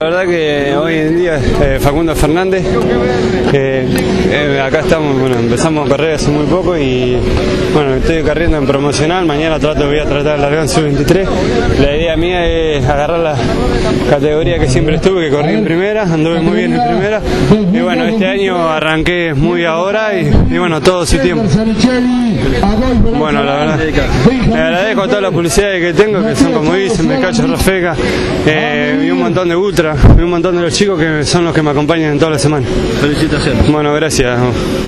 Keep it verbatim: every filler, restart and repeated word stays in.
La verdad que hoy en día eh, Facundo Fernández, eh, eh, acá estamos, bueno, empezamos a correr hace muy poco y bueno, estoy corriendo en promocional, mañana trato, voy a tratar de largar en sub veintitrés. La idea mía es agarrar la categoría que siempre estuve, que corrí en primera, anduve muy bien en primera y bueno, este año arranqué muy ahora y, y bueno, todo su tiempo. Bueno, la verdad, le agradezco a todas las publicidades que tengo, que son como dicen, Mecacho, Rafeca, eh, y un montón de ultra, y un montón de los chicos que son los que me acompañan en toda la semana. Felicitaciones. Bueno, gracias.